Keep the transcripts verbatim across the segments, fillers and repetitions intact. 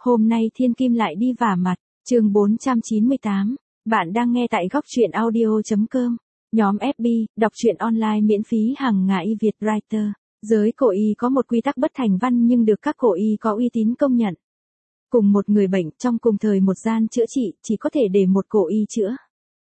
Hôm nay Thiên Kim lại đi vả mặt, chương bốn trăm chín mươi tám. Bạn đang nghe tại góc truyện audio chấm com. Nhóm ép bê, đọc truyện online miễn phí hàng ngày Việt Writer. Giới cổ y có một quy tắc bất thành văn nhưng được các cổ y có uy tín công nhận. Cùng một người bệnh trong cùng thời một gian chữa trị, chỉ có thể để một cổ y chữa.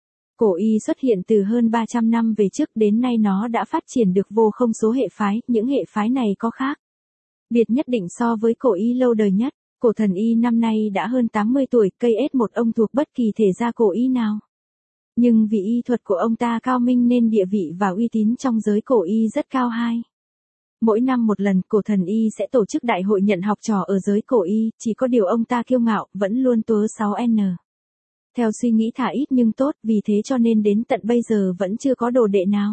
Cổ y xuất hiện từ hơn ba trăm năm về trước, đến nay nó đã phát triển được vô không số hệ phái, những hệ phái này có khác biệt nhất định so với cổ y lâu đời nhất. Cổ thần y năm nay đã hơn tám mươi tuổi, cây ết một ông thuộc bất kỳ thể gia cổ y nào. Nhưng vì y thuật của ông ta cao minh nên địa vị và uy tín trong giới cổ y rất cao hai. Mỗi năm một lần, cổ thần y sẽ tổ chức đại hội nhận học trò ở giới cổ y, chỉ có điều ông ta kiêu ngạo, vẫn luôn tuớ sáu N. Theo suy nghĩ thả ít nhưng tốt, vì thế cho nên đến tận bây giờ vẫn chưa có đồ đệ nào.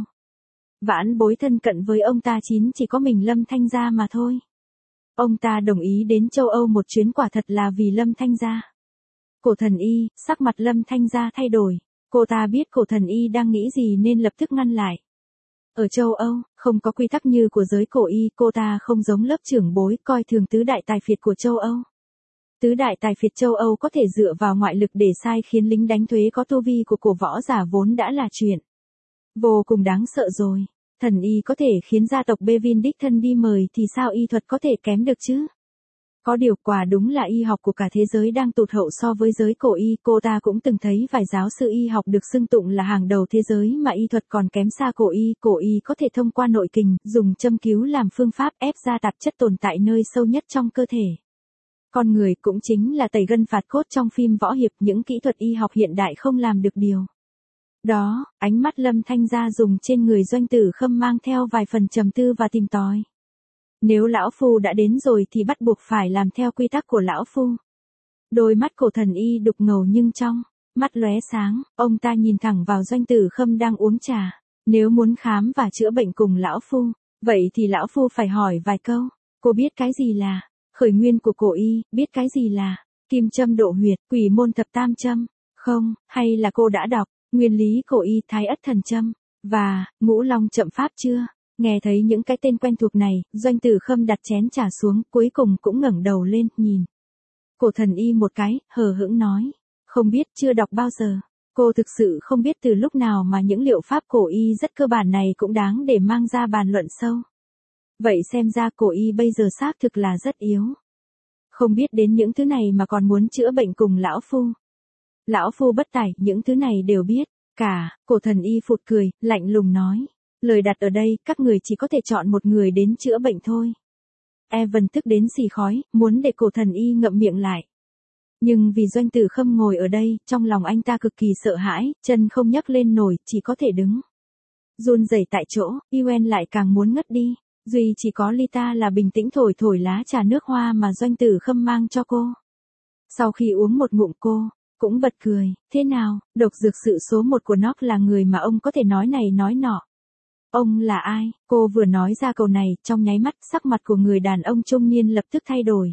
Vãn bối thân cận với ông ta chín chỉ có mình Lâm Thanh Gia mà thôi. Ông ta đồng ý đến châu Âu một chuyến quả thật là vì Lâm Thanh Gia. Cổ thần y, sắc mặt Lâm Thanh Gia thay đổi. Cô ta biết cổ thần y đang nghĩ gì nên lập tức ngăn lại. Ở châu Âu, không có quy tắc như của giới cổ y, cô ta không giống lớp trưởng bối coi thường tứ đại tài phiệt của châu Âu. Tứ đại tài phiệt châu Âu có thể dựa vào ngoại lực để sai khiến lính đánh thuế có tu vi của cổ võ giả vốn đã là chuyện vô cùng đáng sợ rồi. Thần y có thể khiến gia tộc Bevin đích thân đi mời thì sao y thuật có thể kém được chứ? Có điều quả đúng là y học của cả thế giới đang tụt hậu so với giới cổ y. Cô ta cũng từng thấy vài giáo sư y học được xưng tụng là hàng đầu thế giới mà y thuật còn kém xa cổ y. Cổ y có thể thông qua nội kình, dùng châm cứu làm phương pháp ép ra tạp chất tồn tại nơi sâu nhất trong cơ thể. Con người cũng chính là tẩy gân phạt cốt trong phim võ hiệp, những kỹ thuật y học hiện đại không làm được điều đó. Ánh mắt Lâm Thanh Gia dùng trên người Doanh Tử Khâm mang theo vài phần trầm tư và tìm tòi. Nếu lão phu đã đến rồi thì bắt buộc phải làm theo quy tắc của lão phu. Đôi mắt cổ thần y đục ngầu nhưng trong mắt lóe sáng, ông ta nhìn thẳng vào Doanh Tử Khâm đang uống trà. Nếu muốn khám và chữa bệnh cùng lão phu, vậy thì lão phu phải hỏi vài câu. Cô biết cái gì là khởi nguyên của cổ y, biết cái gì là kim châm độ huyệt, quỷ môn thập tam châm, không? Hay là cô đã đọc nguyên lý cổ y, thái ất thần châm và ngũ long chậm pháp chưa? Nghe thấy những cái tên quen thuộc này, Doanh Tử Khâm đặt chén trà xuống, cuối cùng cũng ngẩng đầu lên, nhìn cổ thần y một cái, hờ hững nói, không biết, chưa đọc bao giờ. Cô thực sự không biết từ lúc nào mà những liệu pháp cổ y rất cơ bản này cũng đáng để mang ra bàn luận sâu. Vậy xem ra cổ y bây giờ xác thực là rất yếu. Không biết đến những thứ này mà còn muốn chữa bệnh cùng lão phu. Lão phu bất tài, những thứ này đều biết. Cả, cổ thần y phụt cười, lạnh lùng nói. Lời đặt ở đây, các người chỉ có thể chọn một người đến chữa bệnh thôi. Evan tức đến xì khói, muốn để cổ thần y ngậm miệng lại. Nhưng vì Doanh Tử Khâm ngồi ở đây, trong lòng anh ta cực kỳ sợ hãi, chân không nhấc lên nổi, chỉ có thể đứng run rẩy tại chỗ. Yuen lại càng muốn ngất đi. Duy chỉ có Lita là bình tĩnh thổi thổi lá trà nước hoa mà Doanh Tử Khâm mang cho cô. Sau khi uống một ngụm cô cũng bật cười. Thế nào, độc dược sự số một của nó là người mà ông có thể nói này nói nọ. Ông là ai? Cô vừa nói ra câu này, trong nháy mắt sắc mặt của người đàn ông trung niên lập tức thay đổi.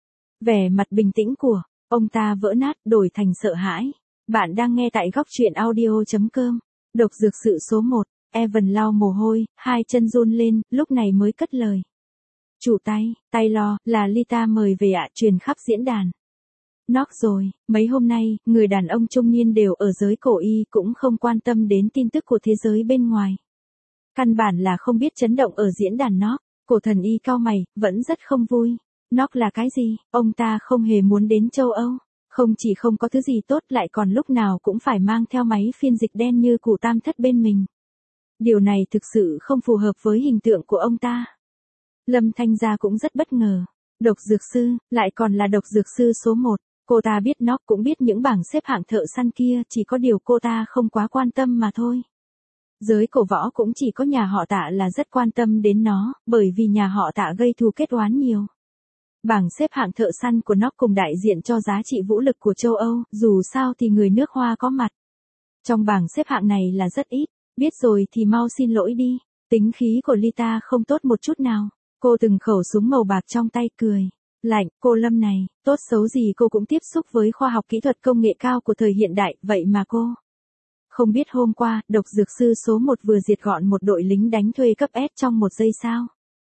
Vẻ mặt bình tĩnh của ông ta vỡ nát, đổi thành sợ hãi. Bạn đang nghe tại góc truyện audio chấm com. Độc dược sự số một. Evan lau mồ hôi, hai chân run lên, lúc này mới cất lời. Chủ tay, tay lo, là Lita mời về ạ, truyền khắp diễn đàn. Nóc rồi, mấy hôm nay, người đàn ông trung niên đều ở giới cổ y cũng không quan tâm đến tin tức của thế giới bên ngoài. Căn bản là không biết chấn động ở diễn đàn Nóc. Cổ thần y cau mày, vẫn rất không vui. Nóc là cái gì? Ông ta không hề muốn đến châu Âu. Không chỉ không có thứ gì tốt lại còn lúc nào cũng phải mang theo máy phiên dịch đen như cụ tam thất bên mình. Điều này thực sự không phù hợp với hình tượng của ông ta. Lâm Thanh Gia cũng rất bất ngờ. Độc dược sư, lại còn là độc dược sư số một. Cô ta biết nó cũng biết những bảng xếp hạng thợ săn kia, chỉ có điều cô ta không quá quan tâm mà thôi. Giới cổ võ cũng chỉ có nhà họ Tạ là rất quan tâm đến nó, bởi vì nhà họ Tạ gây thù kết oán nhiều. Bảng xếp hạng thợ săn của nó cùng đại diện cho giá trị vũ lực của châu Âu, dù sao thì người nước Hoa có mặt trong bảng xếp hạng này là rất ít. Biết rồi thì mau xin lỗi đi. Tính khí của Lita không tốt một chút nào. Cô từng khẩu súng màu bạc trong tay, cười lạnh. Cô Lâm này, tốt xấu gì cô cũng tiếp xúc với khoa học kỹ thuật công nghệ cao của thời hiện đại, vậy mà cô không biết hôm qua, độc dược sư số một vừa diệt gọn một đội lính đánh thuê cấp S trong một giây sao?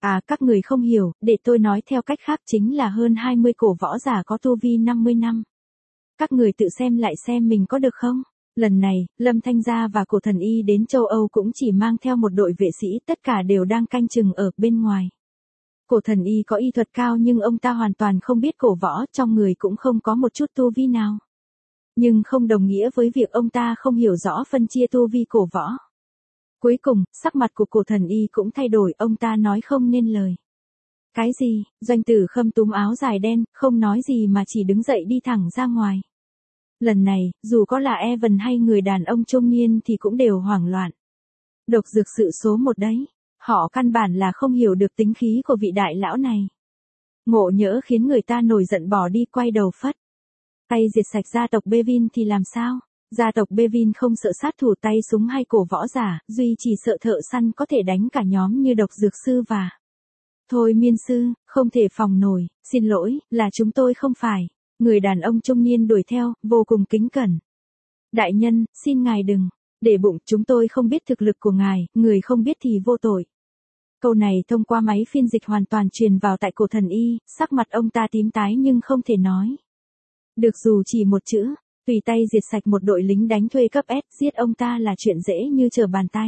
À, các người không hiểu, để tôi nói theo cách khác chính là hơn hai mươi cổ võ giả có tu vi năm mươi năm. Các người tự xem lại xem mình có được không? Lần này, Lâm Thanh Gia và Cổ Thần Y đến châu Âu cũng chỉ mang theo một đội vệ sĩ, tất cả đều đang canh chừng ở bên ngoài. Cổ Thần Y có y thuật cao nhưng ông ta hoàn toàn không biết cổ võ, trong người cũng không có một chút tu vi nào. Nhưng không đồng nghĩa với việc ông ta không hiểu rõ phân chia tu vi cổ võ. Cuối cùng, sắc mặt của Cổ Thần Y cũng thay đổi, ông ta nói không nên lời. Cái gì? Doanh Tử Khâm túm áo dài đen, không nói gì mà chỉ đứng dậy đi thẳng ra ngoài. Lần này, dù có là Evan hay người đàn ông trung niên thì cũng đều hoảng loạn. Độc dược sự số một đấy. Họ căn bản là không hiểu được tính khí của vị đại lão này. Ngộ nhỡ khiến người ta nổi giận bỏ đi, quay đầu phất tay diệt sạch gia tộc Bevin thì làm sao? Gia tộc Bevin không sợ sát thủ tay súng hay cổ võ giả, duy chỉ sợ thợ săn có thể đánh cả nhóm như độc dược sư và thôi miên sư, không thể phòng nổi. Xin lỗi, là chúng tôi không phải. Người đàn ông trung niên đuổi theo, vô cùng kính cẩn. Đại nhân, xin ngài đừng để bụng, chúng tôi không biết thực lực của ngài, người không biết thì vô tội. Câu này thông qua máy phiên dịch hoàn toàn truyền vào tại Cổ Thần Y, sắc mặt ông ta tím tái nhưng không thể nói được dù chỉ một chữ. Tùy tay diệt sạch một đội lính đánh thuê cấp S, giết ông ta là chuyện dễ như trở bàn tay.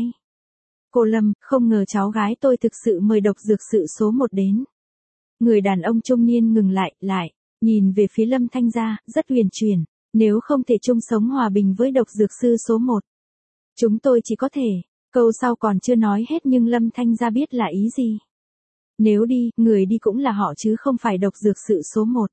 Cô Lâm, không ngờ cháu gái tôi thực sự mời độc dược sự số một đến. Người đàn ông trung niên ngừng lại, lại, nhìn về phía Lâm Thanh Gia, rất huyền chuyển. Nếu không thể chung sống hòa bình với độc dược sư số một, chúng tôi chỉ có thể. Câu sau còn chưa nói hết nhưng Lâm Thanh Gia biết là ý gì. Nếu đi, người đi cũng là họ chứ không phải độc dược sự số một.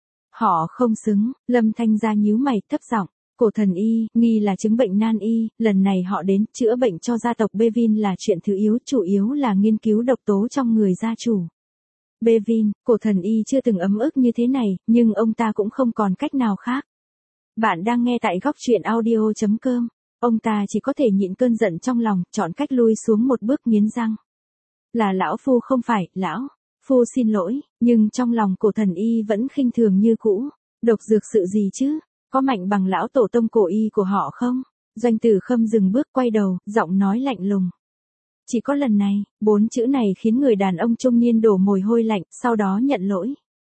Họ không xứng. Lâm Thanh Gia nhíu mày, thấp giọng. Cổ Thần Y, nghi là chứng bệnh nan y, lần này họ đến chữa bệnh cho gia tộc Bevin là chuyện thứ yếu, chủ yếu là nghiên cứu độc tố trong người gia chủ Bevin. Cổ Thần Y chưa từng ấm ức như thế này, nhưng ông ta cũng không còn cách nào khác. Bạn đang nghe tại góc truyện audio chấm com. Ông ta chỉ có thể nhịn cơn giận trong lòng, chọn cách lui xuống một bước, nghiến răng. Là lão phu không phải, lão phu xin lỗi, nhưng trong lòng Cổ Thần Y vẫn khinh thường như cũ. Độc dược sự gì chứ? Có mạnh bằng lão tổ tông cổ y của họ không? Doanh Tử Khâm dừng bước, quay đầu, giọng nói lạnh lùng. Chỉ có lần này. Bốn chữ này khiến người đàn ông trung niên đổ mồ hôi lạnh, sau đó nhận lỗi.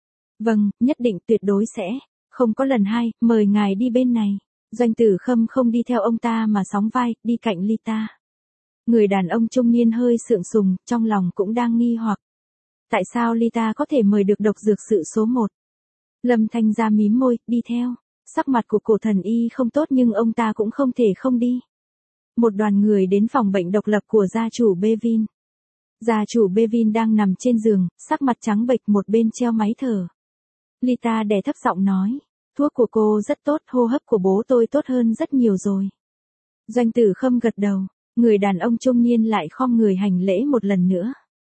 Vâng, nhất định, tuyệt đối sẽ không có lần hai, mời ngài đi bên này. Doanh Tử Khâm không đi theo ông ta mà sóng vai, đi cạnh Lita. Người đàn ông trung niên hơi sượng sùng, trong lòng cũng đang nghi hoặc. Tại sao Lita có thể mời được độc dược sự số một? Lâm Thanh Gia mím môi, đi theo. Sắc mặt của Cổ Thần Y không tốt nhưng ông ta cũng không thể không đi. Một đoàn người đến phòng bệnh độc lập của gia chủ Bevin. Gia chủ Bevin đang nằm trên giường, sắc mặt trắng bệch, một bên treo máy thở. Lita đè thấp giọng nói. Thuốc của cô rất tốt, hô hấp của bố tôi tốt hơn rất nhiều rồi. Doanh Tử Khâm gật đầu, người đàn ông trung niên lại khom người hành lễ một lần nữa.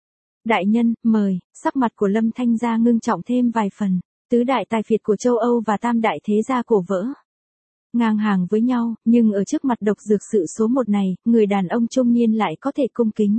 Đại nhân, mời. Sắc mặt của Lâm Thanh Gia ngưng trọng thêm vài phần. Tứ đại tài phiệt của châu Âu và tam đại thế gia cổ vỡ ngang hàng với nhau, nhưng ở trước mặt độc dược sự số một này, người đàn ông trung niên lại có thể cung kính.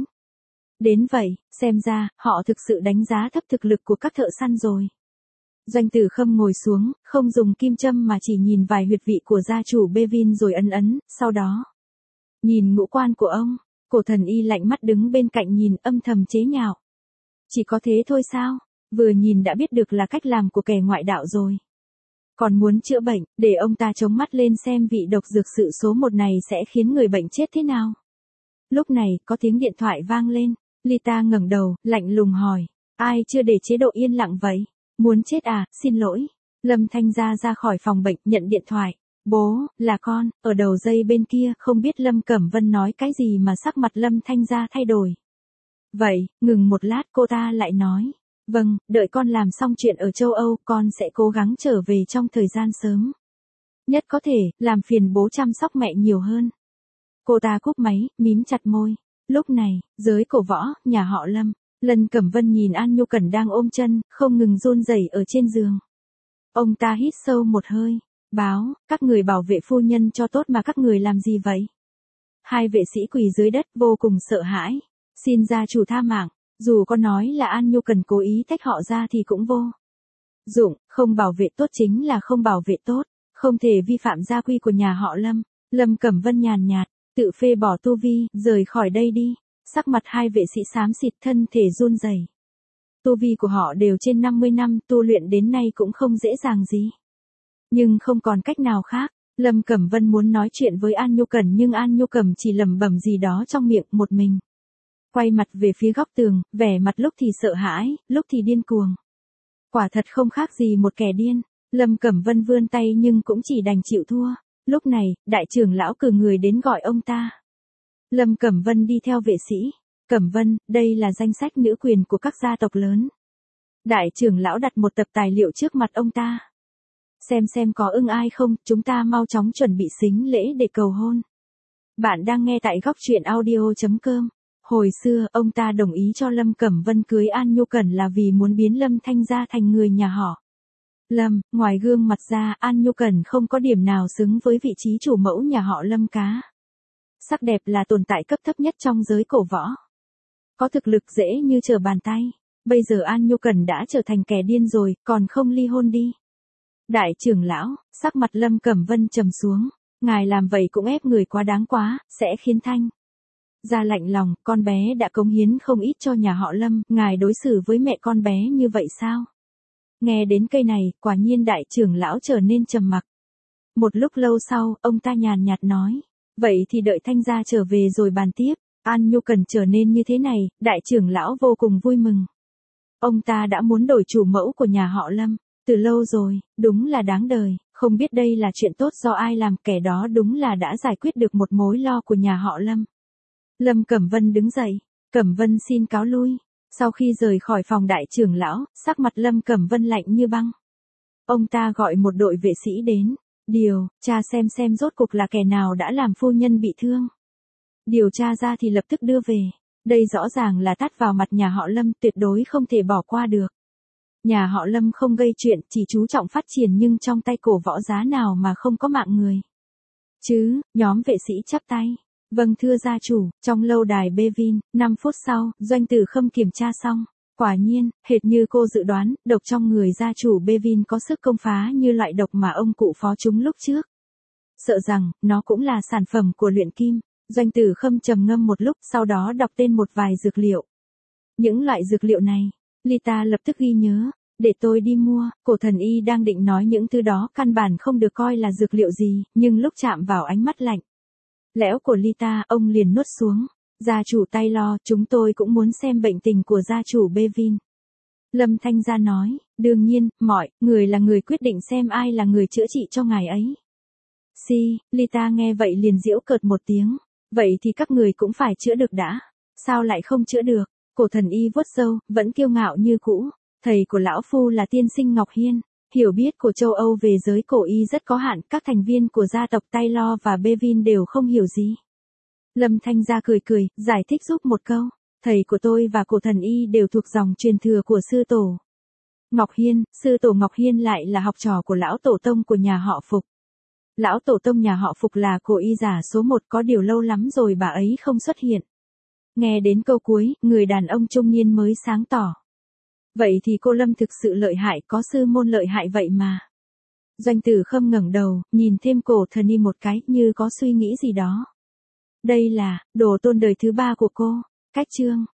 Đến vậy, xem ra, họ thực sự đánh giá thấp thực lực của các thợ săn rồi. Doanh Tử Khâm ngồi xuống, không dùng kim châm mà chỉ nhìn vài huyệt vị của gia chủ Bevin rồi ấn ấn, sau đó nhìn ngũ quan của ông. Cổ Thần Y lạnh mắt đứng bên cạnh nhìn, âm thầm chế nhạo. Chỉ có thế thôi sao? Vừa nhìn đã biết được là cách làm của kẻ ngoại đạo rồi. Còn muốn chữa bệnh, để ông ta chống mắt lên xem vị độc dược sự số một này sẽ khiến người bệnh chết thế nào. Lúc này, có tiếng điện thoại vang lên. Lita ngẩng đầu, lạnh lùng hỏi. Ai chưa để chế độ yên lặng vậy? Muốn chết à, xin lỗi. Lâm Thanh Gia ra khỏi phòng bệnh, nhận điện thoại. Bố, là con. Ở đầu dây bên kia, không biết Lâm Cẩm Vân nói cái gì mà sắc mặt Lâm Thanh Gia thay đổi. Vậy, ngừng một lát, cô ta lại nói. Vâng, đợi con làm xong chuyện ở châu Âu, con sẽ cố gắng trở về trong thời gian sớm nhất có thể, làm phiền bố chăm sóc mẹ nhiều hơn. Cô ta cúp máy, mím chặt môi. Lúc này, giới cổ võ, nhà họ Lâm, Lân Cẩm Vân nhìn An Nhu Cẩn đang ôm chân, không ngừng run rẩy ở trên giường. Ông ta hít sâu một hơi. Báo, các người bảo vệ phu nhân cho tốt mà các người làm gì vậy? Hai vệ sĩ quỳ dưới đất vô cùng sợ hãi. Xin gia chủ tha mạng. Dù có nói là An Nhu Cần cố ý tách họ ra thì cũng vô dụng, không bảo vệ tốt chính là không bảo vệ tốt, không thể vi phạm gia quy của nhà họ Lâm. Lâm Cẩm Vân nhàn nhạt, tự phê bỏ tu vi, rời khỏi đây đi. Sắc mặt hai vệ sĩ xám xịt, thân thể run rẩy. Tu vi của họ đều trên năm mươi năm, tu luyện đến nay cũng không dễ dàng gì. Nhưng không còn cách nào khác, Lâm Cẩm Vân muốn nói chuyện với An Nhu Cẩn nhưng An Nhu Cẩm chỉ lẩm bẩm gì đó trong miệng một mình. Quay mặt về phía góc tường, vẻ mặt lúc thì sợ hãi, lúc thì điên cuồng. Quả thật không khác gì một kẻ điên. Lâm Cẩm Vân vươn tay nhưng cũng chỉ đành chịu thua. Lúc này, đại trưởng lão cử người đến gọi ông ta. Lâm Cẩm Vân đi theo vệ sĩ. Cẩm Vân, đây là danh sách nữ quyền của các gia tộc lớn. Đại trưởng lão đặt một tập tài liệu trước mặt ông ta. Xem xem có ưng ai không, chúng ta mau chóng chuẩn bị sính lễ để cầu hôn. Bạn đang nghe tại góc truyện audio chấm com. Hồi xưa, ông ta đồng ý cho Lâm Cẩm Vân cưới An Nhu Cẩn là vì muốn biến Lâm Thanh gia thành người nhà họ Lâm. Ngoài gương mặt ra, An Nhu Cẩn không có điểm nào xứng với vị trí chủ mẫu nhà họ Lâm cá. Sắc đẹp là tồn tại cấp thấp nhất trong giới cổ võ. Có thực lực dễ như trở bàn tay. Bây giờ An Nhu Cẩn đã trở thành kẻ điên rồi, còn không ly hôn đi. Đại trưởng lão, sắc mặt Lâm Cẩm Vân trầm xuống. Ngài làm vậy cũng ép người quá đáng quá, sẽ khiến Thanh gia lạnh lòng. Con bé đã cống hiến không ít cho nhà họ Lâm, ngài đối xử với mẹ con bé như vậy sao? Nghe đến cây này, quả nhiên đại trưởng lão trở nên trầm mặc. Một lúc lâu sau, ông ta nhàn nhạt nói. Vậy thì đợi Thanh gia trở về rồi bàn tiếp. An Nhu Cẩn trở nên như thế này, đại trưởng lão vô cùng vui mừng. Ông ta đã muốn đổi chủ mẫu của nhà họ Lâm. Từ lâu rồi, đúng là đáng đời, không biết đây là chuyện tốt do ai làm, kẻ đó đúng là đã giải quyết được một mối lo của nhà họ Lâm. Lâm Cẩm Vân đứng dậy. Cẩm Vân xin cáo lui. Sau khi rời khỏi phòng đại trưởng lão, sắc mặt Lâm Cẩm Vân lạnh như băng. Ông ta gọi một đội vệ sĩ đến. Điều tra xem xem rốt cuộc là kẻ nào đã làm phu nhân bị thương. Điều tra ra thì lập tức đưa về. Đây rõ ràng là tát vào mặt nhà họ Lâm, tuyệt đối không thể bỏ qua được. Nhà họ Lâm không gây chuyện, chỉ chú trọng phát triển, nhưng trong tay cổ võ giá nào mà không có mạng người. Chứ, nhóm vệ sĩ chắp tay. Vâng thưa gia chủ. Trong lâu đài Bevin, năm phút sau, Doanh Tử Khâm kiểm tra xong. Quả nhiên, hệt như cô dự đoán, độc trong người gia chủ Bevin có sức công phá như loại độc mà ông cụ phó chúng lúc trước. Sợ rằng, nó cũng là sản phẩm của luyện kim. Doanh Tử Khâm trầm ngâm một lúc, sau đó đọc tên một vài dược liệu. Những loại dược liệu này, Lita lập tức ghi nhớ. Để tôi đi mua. Cổ thần y đang định nói những thứ đó căn bản không được coi là dược liệu gì, nhưng lúc chạm vào ánh mắt lạnh lẽo của Lita, ông liền nuốt xuống. Gia chủ Taylor, chúng tôi cũng muốn xem bệnh tình của gia chủ Bevin. Lâm Thanh gia nói, đương nhiên, mọi người là người quyết định xem ai là người chữa trị cho ngài ấy. Si, Lita nghe vậy liền giễu cợt một tiếng. Vậy thì các người cũng phải chữa được đã. Sao lại không chữa được? Cổ thần y vuốt râu, vẫn kiêu ngạo như cũ. Thầy của lão phu là tiên sinh Ngọc Hiên. Hiểu biết của châu Âu về giới cổ y rất có hạn, các thành viên của gia tộc Taylor và Bevin đều không hiểu gì. Lâm Thanh gia cười cười, giải thích giúp một câu. Thầy của tôi và cổ thần y đều thuộc dòng truyền thừa của sư tổ Ngọc Hiên, sư tổ Ngọc Hiên lại là học trò của lão tổ tông của nhà họ Phục. Lão tổ tông nhà họ Phục là cổ y giả số một, có điều lâu lắm rồi bà ấy không xuất hiện. Nghe đến câu cuối, người đàn ông trung niên mới sáng tỏ. Vậy thì cô Lâm thực sự lợi hại, có sư môn lợi hại vậy mà. Doanh Tử Khâm ngẩng đầu, nhìn thêm cổ thần y một cái, như có suy nghĩ gì đó. Đây là đồ tôn đời thứ ba của cô. Cách chương